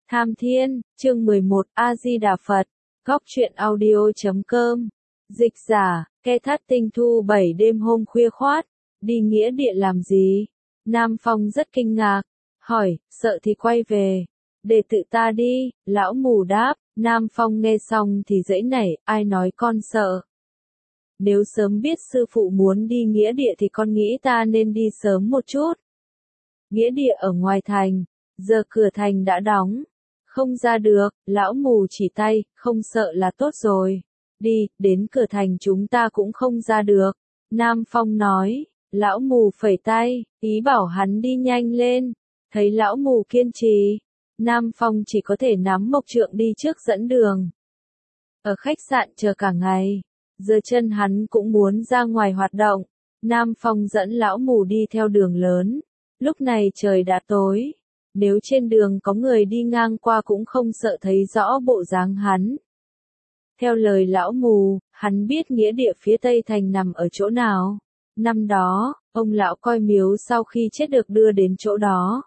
Tham Thiên, chương 11, A Di Đà Phật, Góc truyện audio.com. Dịch giả, Ke Thắt Tinh Thu 7 đêm hôm khuya khoát, đi nghĩa địa làm gì? Nam Phong rất kinh ngạc, hỏi, sợ thì quay về. Để tự ta đi, lão mù đáp. Nam Phong nghe xong thì giãy nảy, ai nói con sợ? Nếu sớm biết sư phụ muốn đi nghĩa địa thì con nghĩ ta nên đi sớm một chút. Nghĩa địa ở ngoài thành, giờ cửa thành đã đóng. Không ra được, lão mù chỉ tay, không sợ là tốt rồi. Đi, đến cửa thành chúng ta cũng không ra được. Nam Phong nói, lão mù phẩy tay, ý bảo hắn đi nhanh lên. Thấy lão mù kiên trì, Nam Phong chỉ có thể nắm mộc trượng đi trước dẫn đường. Ở khách sạn chờ cả ngày, giờ chân hắn cũng muốn ra ngoài hoạt động. Nam Phong dẫn lão mù đi theo đường lớn. Lúc này trời đã tối. Nếu trên đường có người đi ngang qua cũng không sợ thấy rõ bộ dáng hắn. Theo lời lão mù, hắn biết nghĩa địa phía Tây Thành nằm ở chỗ nào. Năm đó, ông lão coi miếu sau khi chết được đưa đến chỗ đó.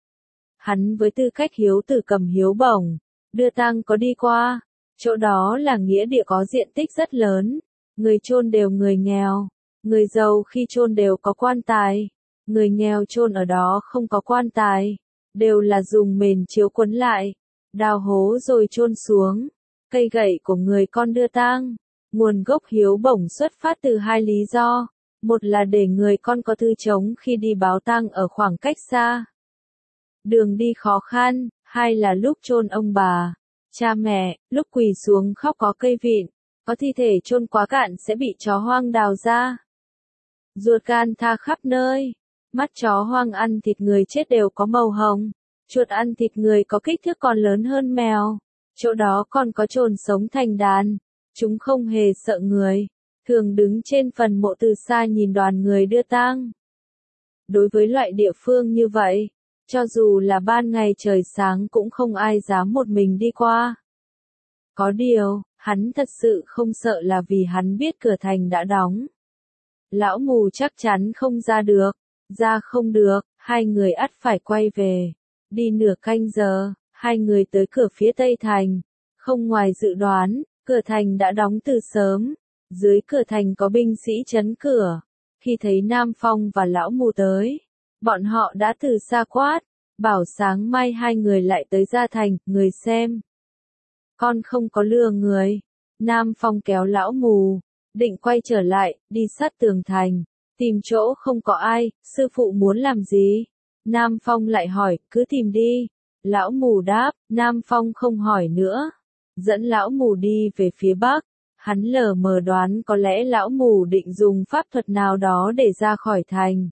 Hắn với tư cách hiếu tử cầm hiếu bổng, đưa tang có đi qua. Chỗ đó là nghĩa địa có diện tích rất lớn. Người chôn đều người nghèo. Người giàu khi chôn đều có quan tài. Người nghèo chôn ở đó không có quan tài. Đều là dùng mền chiếu quấn lại, đào hố rồi chôn xuống. Cây gậy của người con đưa tang. Nguồn gốc hiếu bổng xuất phát từ hai lý do. Một là để người con có thư chống khi đi báo tang ở khoảng cách xa. Đường đi khó khăn, hai là lúc chôn ông bà, cha mẹ, lúc quỳ xuống khóc có cây vịn, có thi thể chôn quá cạn sẽ bị chó hoang đào ra. Ruột gan tha khắp nơi. Mắt chó hoang ăn thịt người chết đều có màu hồng. Chuột ăn thịt người có kích thước còn lớn hơn mèo. Chỗ đó còn có chồn sống thành đàn. Chúng không hề sợ người. Thường đứng trên phần mộ từ xa nhìn đoàn người đưa tang. Đối với loại địa phương như vậy, cho dù là ban ngày trời sáng cũng không ai dám một mình đi qua. Có điều, hắn thật sự không sợ là vì hắn biết cửa thành đã đóng. Lão mù chắc chắn không ra được. Ra không được, hai người ắt phải quay về. Đi nửa canh giờ, hai người tới cửa phía Tây Thành. Không ngoài dự đoán, cửa thành đã đóng từ sớm. Dưới cửa thành có binh sĩ trấn cửa. Khi thấy Nam Phong và lão mù tới, bọn họ đã từ xa quát, bảo sáng mai hai người lại tới ra thành, người xem. Con không có lừa người. Nam Phong kéo lão mù, định quay trở lại, đi sát tường thành. Tìm chỗ không có ai, sư phụ muốn làm gì? Nam Phong lại hỏi, cứ tìm đi. Lão mù đáp, Nam Phong không hỏi nữa. Dẫn lão mù đi về phía bắc. Hắn lờ mờ đoán có lẽ lão mù định dùng pháp thuật nào đó để ra khỏi thành.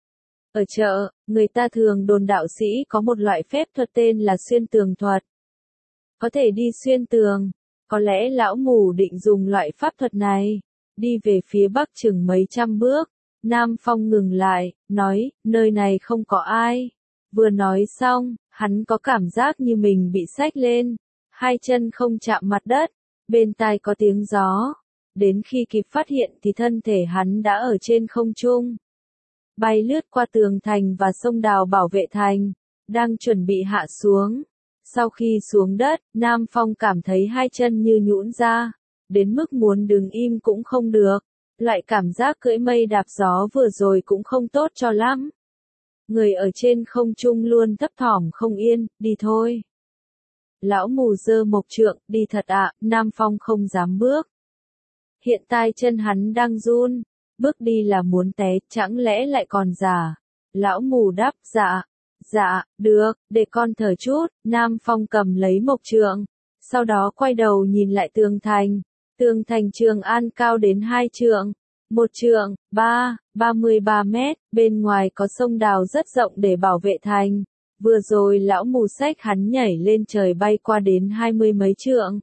Ở chợ, người ta thường đồn đạo sĩ có một loại phép thuật tên là xuyên tường thuật. Có thể đi xuyên tường. Có lẽ lão mù định dùng loại pháp thuật này. Đi về phía bắc chừng mấy trăm bước. Nam Phong ngừng lại, nói, nơi này không có ai. Vừa nói xong, hắn có cảm giác như mình bị xách lên. Hai chân không chạm mặt đất, bên tai có tiếng gió. Đến khi kịp phát hiện thì thân thể hắn đã ở trên không trung. Bay lướt qua tường thành và sông đào bảo vệ thành, đang chuẩn bị hạ xuống. Sau khi xuống đất, Nam Phong cảm thấy hai chân như nhũn ra, đến mức muốn đứng im cũng không được. Lại cảm giác cưỡi mây đạp gió vừa rồi cũng không tốt cho lắm. Người ở trên không trung luôn thấp thỏm không yên, đi thôi. Lão mù giơ mộc trượng, đi thật ạ, Nam Phong không dám bước. Hiện tại chân hắn đang run, bước đi là muốn té, chẳng lẽ lại còn giả. Lão mù đáp, dạ, được, để con thở chút. Nam Phong cầm lấy mộc trượng, sau đó quay đầu nhìn lại tường thành. Tường thành Trường An cao đến 2 trượng, 1 trượng, 33 mét, bên ngoài có sông đào rất rộng để bảo vệ thành. Vừa rồi lão mù xách hắn nhảy lên trời bay qua đến 20 mấy trượng.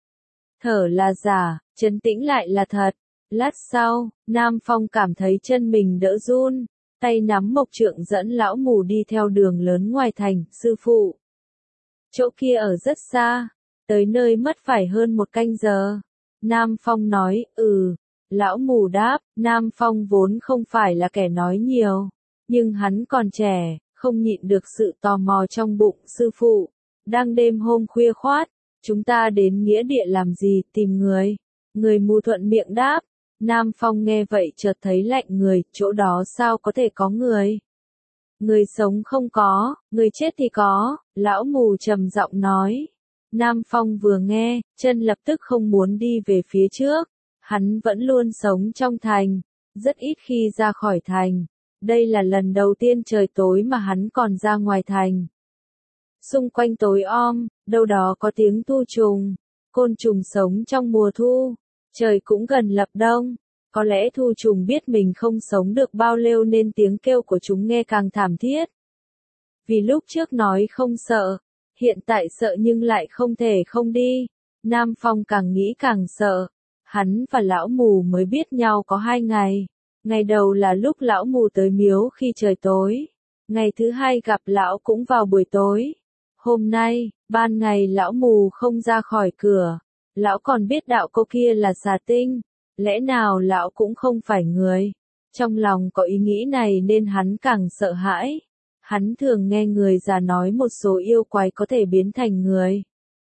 Thở là giả, trấn tĩnh lại là thật. Lát sau, Nam Phong cảm thấy chân mình đỡ run, tay nắm mộc trượng dẫn lão mù đi theo đường lớn ngoài thành, sư phụ. Chỗ kia ở rất xa, tới nơi mất phải hơn 1 canh giờ. Nam Phong nói, Lão mù đáp, Nam Phong vốn không phải là kẻ nói nhiều. Nhưng hắn còn trẻ, không nhịn được sự tò mò trong bụng sư phụ. đang đêm hôm khuya khoát, chúng ta đến nghĩa địa làm gì, tìm người. Người mù thuận miệng đáp. Nam Phong nghe vậy chợt thấy lạnh người, chỗ đó sao có thể có người. Người sống không có, người chết thì có, lão mù trầm giọng nói. Nam Phong vừa nghe, chân lập tức không muốn đi về phía trước. Hắn vẫn luôn sống trong thành, rất ít khi ra khỏi thành. Đây là lần đầu tiên trời tối mà hắn còn ra ngoài thành. Xung quanh tối om, đâu đó có tiếng thu trùng, côn trùng sống trong mùa thu. Trời cũng gần lập đông, có lẽ thu trùng biết mình không sống được bao lâu nên tiếng kêu của chúng nghe càng thảm thiết. Vì lúc trước nói không sợ, hiện tại sợ nhưng lại không thể không đi. Nam Phong càng nghĩ càng sợ. Hắn và lão mù mới biết nhau có 2 ngày. Ngày đầu là lúc lão mù tới miếu khi trời tối. Ngày thứ hai gặp lão cũng vào buổi tối. Hôm nay, ban ngày lão mù không ra khỏi cửa. Lão còn biết đạo cô kia là xà tinh. Lẽ nào lão cũng không phải người. Trong lòng có ý nghĩ này nên hắn càng sợ hãi. Hắn thường nghe người già nói một số yêu quái có thể biến thành người.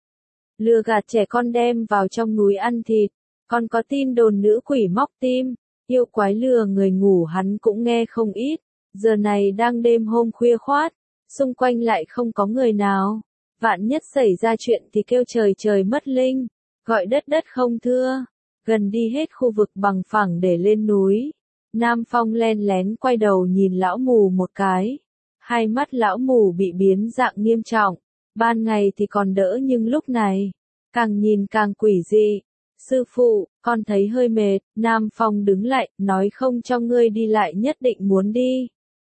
Lừa gạt trẻ con đem vào trong núi ăn thịt. Còn có tin đồn nữ quỷ móc tim. Yêu quái lừa người ngủ hắn cũng nghe không ít. Giờ này đang đêm hôm khuya khoát. Xung quanh lại không có người nào. Vạn nhất xảy ra chuyện thì kêu trời trời mất linh. Gọi đất đất không thưa. Gần đi hết khu vực bằng phẳng để lên núi. Nam Phong len lén quay đầu nhìn lão mù một cái. Hai mắt lão mù bị biến dạng nghiêm trọng. Ban ngày thì còn đỡ nhưng lúc này, càng nhìn càng quỷ dị. Sư phụ, con thấy hơi mệt. Nam Phong đứng lại, nói không cho ngươi đi lại nhất định muốn đi.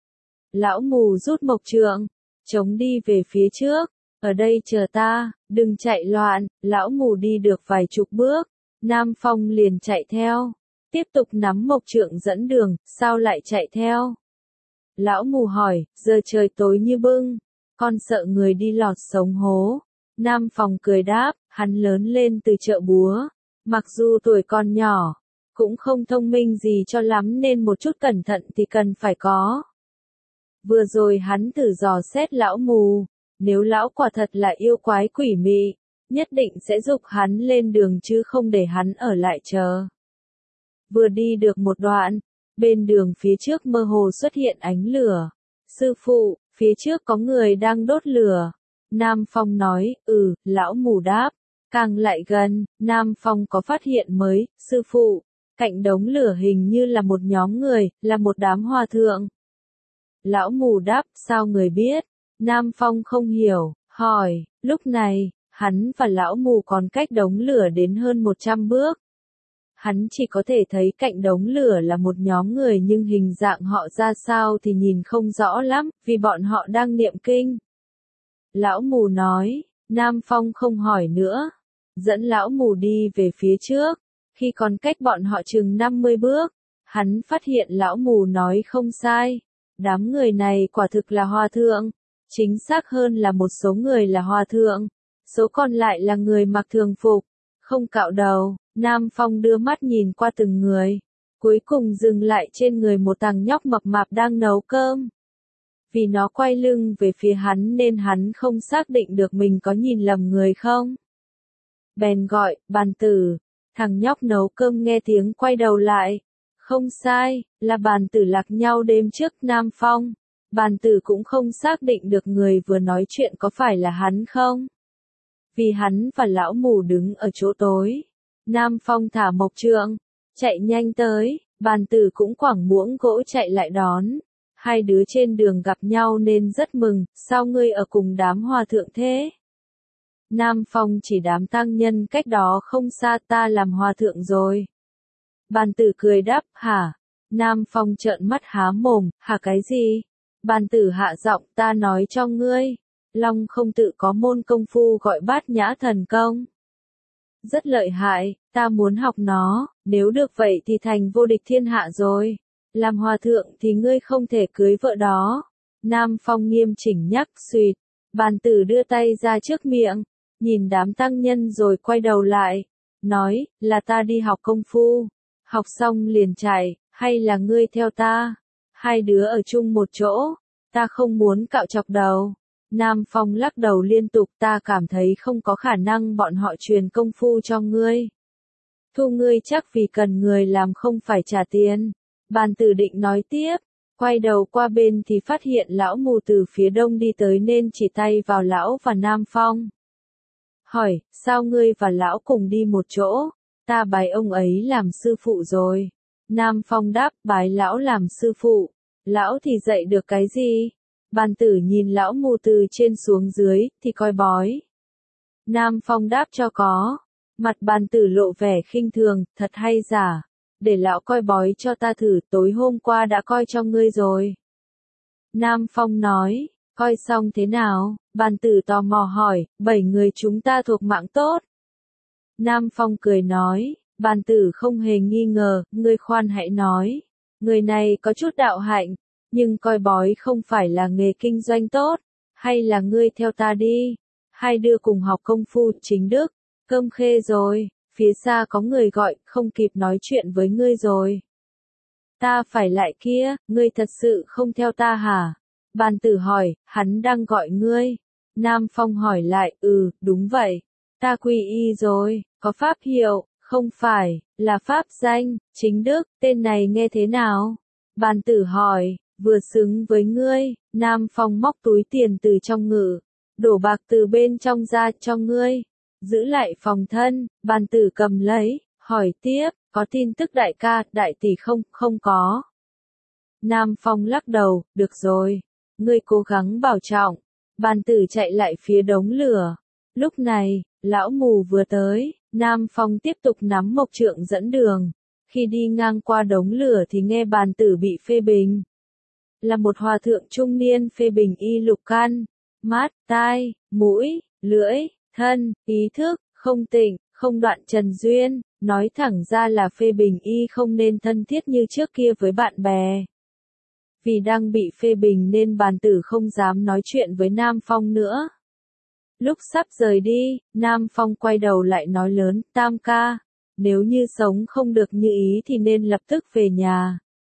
Lão mù rút mộc trượng, chống đi về phía trước. Ở đây chờ ta, đừng chạy loạn. Lão mù đi được vài chục bước. Nam Phong liền chạy theo. Tiếp tục nắm mộc trượng dẫn đường, sao lại chạy theo? Lão mù hỏi, giờ trời tối như bưng. Con sợ người đi lọt sống hố. Nam Phong cười đáp, hắn lớn lên từ chợ búa. Mặc dù tuổi còn nhỏ, cũng không thông minh gì cho lắm nên một chút cẩn thận thì cần phải có. Vừa rồi hắn thử dò xét lão mù. Nếu lão quả thật là yêu quái quỷ mị, nhất định sẽ giục hắn lên đường chứ không để hắn ở lại chờ. Vừa đi được một đoạn, bên đường phía trước mơ hồ xuất hiện ánh lửa. Sư phụ, phía trước có người đang đốt lửa. Nam Phong nói, lão mù đáp. Càng lại gần, Nam Phong có phát hiện mới, sư phụ. Cạnh đống lửa hình như là một nhóm người, là một đám hòa thượng. Lão mù đáp, sao người biết? Nam Phong không hiểu, hỏi, lúc này, hắn và lão mù còn cách đống lửa đến hơn 100 bước. Hắn chỉ có thể thấy cạnh đống lửa là một nhóm người nhưng hình dạng họ ra sao thì nhìn không rõ lắm, vì bọn họ đang niệm kinh. Lão mù nói, Nam Phong không hỏi nữa. Dẫn lão mù đi về phía trước. Khi còn cách bọn họ chừng 50 bước, hắn phát hiện lão mù nói không sai. Đám người này quả thực là hòa thượng. Chính xác hơn là một số người là hòa thượng. Số còn lại là người mặc thường phục, không cạo đầu. Nam Phong đưa mắt nhìn qua từng người. Cuối cùng dừng lại trên người một thằng nhóc mập mạp đang nấu cơm. Vì nó quay lưng về phía hắn nên hắn không xác định được mình có nhìn lầm người không. Bèn gọi, Bàn Tử. Thằng nhóc nấu cơm nghe tiếng quay đầu lại. Không sai, là Bàn Tử lạc nhau đêm trước Nam Phong. Bàn Tử cũng không xác định được người vừa nói chuyện có phải là hắn không. Vì hắn và lão mù đứng ở chỗ tối. Nam Phong thả mộc trượng, chạy nhanh tới. Bàn Tử cũng quẳng muỗng gỗ chạy lại đón. Hai đứa trên đường gặp nhau nên rất mừng, sao ngươi ở cùng đám hòa thượng thế? Nam Phong chỉ đám tăng nhân cách đó không xa, ta làm hòa thượng rồi. Bàn Tử cười đáp, hả? Nam Phong trợn mắt há mồm, hả cái gì? Bàn Tử hạ giọng, ta nói cho ngươi. Long Không Tự có môn công phu gọi Bát Nhã Thần Công. Rất lợi hại, ta muốn học nó, nếu được vậy thì thành vô địch thiên hạ rồi. Làm hòa thượng thì ngươi không thể cưới vợ đó. Nam Phong nghiêm chỉnh nhắc, suýt. Bàn Tử đưa tay ra trước miệng, nhìn đám tăng nhân rồi quay đầu lại. Nói, là ta đi học công phu. Học xong liền chạy, hay là ngươi theo ta? Hai đứa ở chung một chỗ. Ta không muốn cạo chọc đầu. Nam Phong lắc đầu liên tục, ta cảm thấy không có khả năng bọn họ truyền công phu cho ngươi. Thu ngươi chắc vì cần người làm không phải trả tiền. Bàn tử định nói tiếp, quay đầu qua bên thì phát hiện lão mù từ phía đông đi tới nên chỉ tay vào lão và Nam Phong. Hỏi, sao ngươi và lão cùng đi một chỗ? Ta bái ông ấy làm sư phụ rồi. Nam Phong đáp, bái lão làm sư phụ. Lão thì dạy được cái gì? Bàn tử nhìn lão mù từ trên xuống dưới, thì coi bói. Nam Phong đáp cho có. Mặt bàn tử lộ vẻ khinh thường, thật hay giả. Để lão coi bói cho ta thử, tối hôm qua đã coi cho ngươi rồi. Nam Phong nói, coi xong thế nào? Bàn tử tò mò hỏi, 7 người chúng ta thuộc mạng tốt. Nam Phong cười nói, bàn tử không hề nghi ngờ, ngươi khoan hãy nói. Người này có chút đạo hạnh, nhưng coi bói không phải là nghề kinh doanh tốt. Hay là ngươi theo ta đi? Hai đứa cùng học công phu chính đức. Cơm khê rồi, phía xa có người gọi, không kịp nói chuyện với ngươi rồi. Ta phải lại kia, ngươi thật sự không theo ta hả? Bàn tử hỏi, hắn đang gọi ngươi. Nam Phong hỏi lại, đúng vậy. Ta quy y rồi, có pháp hiệu, không phải, là pháp danh, chính đức, tên này nghe thế nào? Bàn tử hỏi, vừa xứng với ngươi. Nam Phong móc túi tiền từ trong ngự, đổ bạc từ bên trong ra cho ngươi. Giữ lại phòng thân, bàn tử cầm lấy, hỏi tiếp, có tin tức đại ca, đại tỷ không? Không có. Nam Phong lắc đầu, được rồi, ngươi cố gắng bảo trọng. Bàn tử chạy lại phía đống lửa. Lúc này, lão mù vừa tới, Nam Phong tiếp tục nắm mộc trượng dẫn đường. Khi đi ngang qua đống lửa thì nghe bàn tử bị phê bình. Là một hòa thượng trung niên phê bình y lục căn, mắt, tai, mũi, lưỡi, thân, ý thức, không tịnh, không đoạn trần duyên, nói thẳng ra là phê bình y không nên thân thiết như trước kia với bạn bè. Vì đang bị phê bình nên bàn tử không dám nói chuyện với Nam Phong nữa. Lúc sắp rời đi, Nam Phong quay đầu lại nói lớn, Tam ca, nếu như sống không được như ý thì nên lập tức về nhà.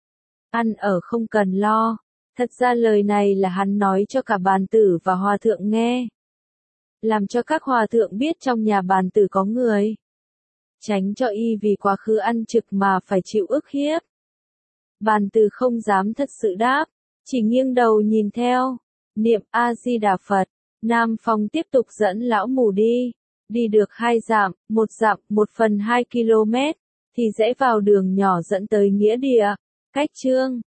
Ăn ở không cần lo. Thật ra lời này là hắn nói cho cả bàn tử và hòa thượng nghe. Làm cho các hòa thượng biết trong nhà bàn tử có người. Tránh cho y vì quá khứ ăn trực mà phải chịu ức hiếp. Bàn tử không dám thật sự đáp, chỉ nghiêng đầu nhìn theo. Niệm A-di-đà Phật, Nam Phong tiếp tục dẫn lão mù đi. Đi được 2 dặm, 1/2 km, thì rẽ vào đường nhỏ dẫn tới nghĩa địa. Cách chương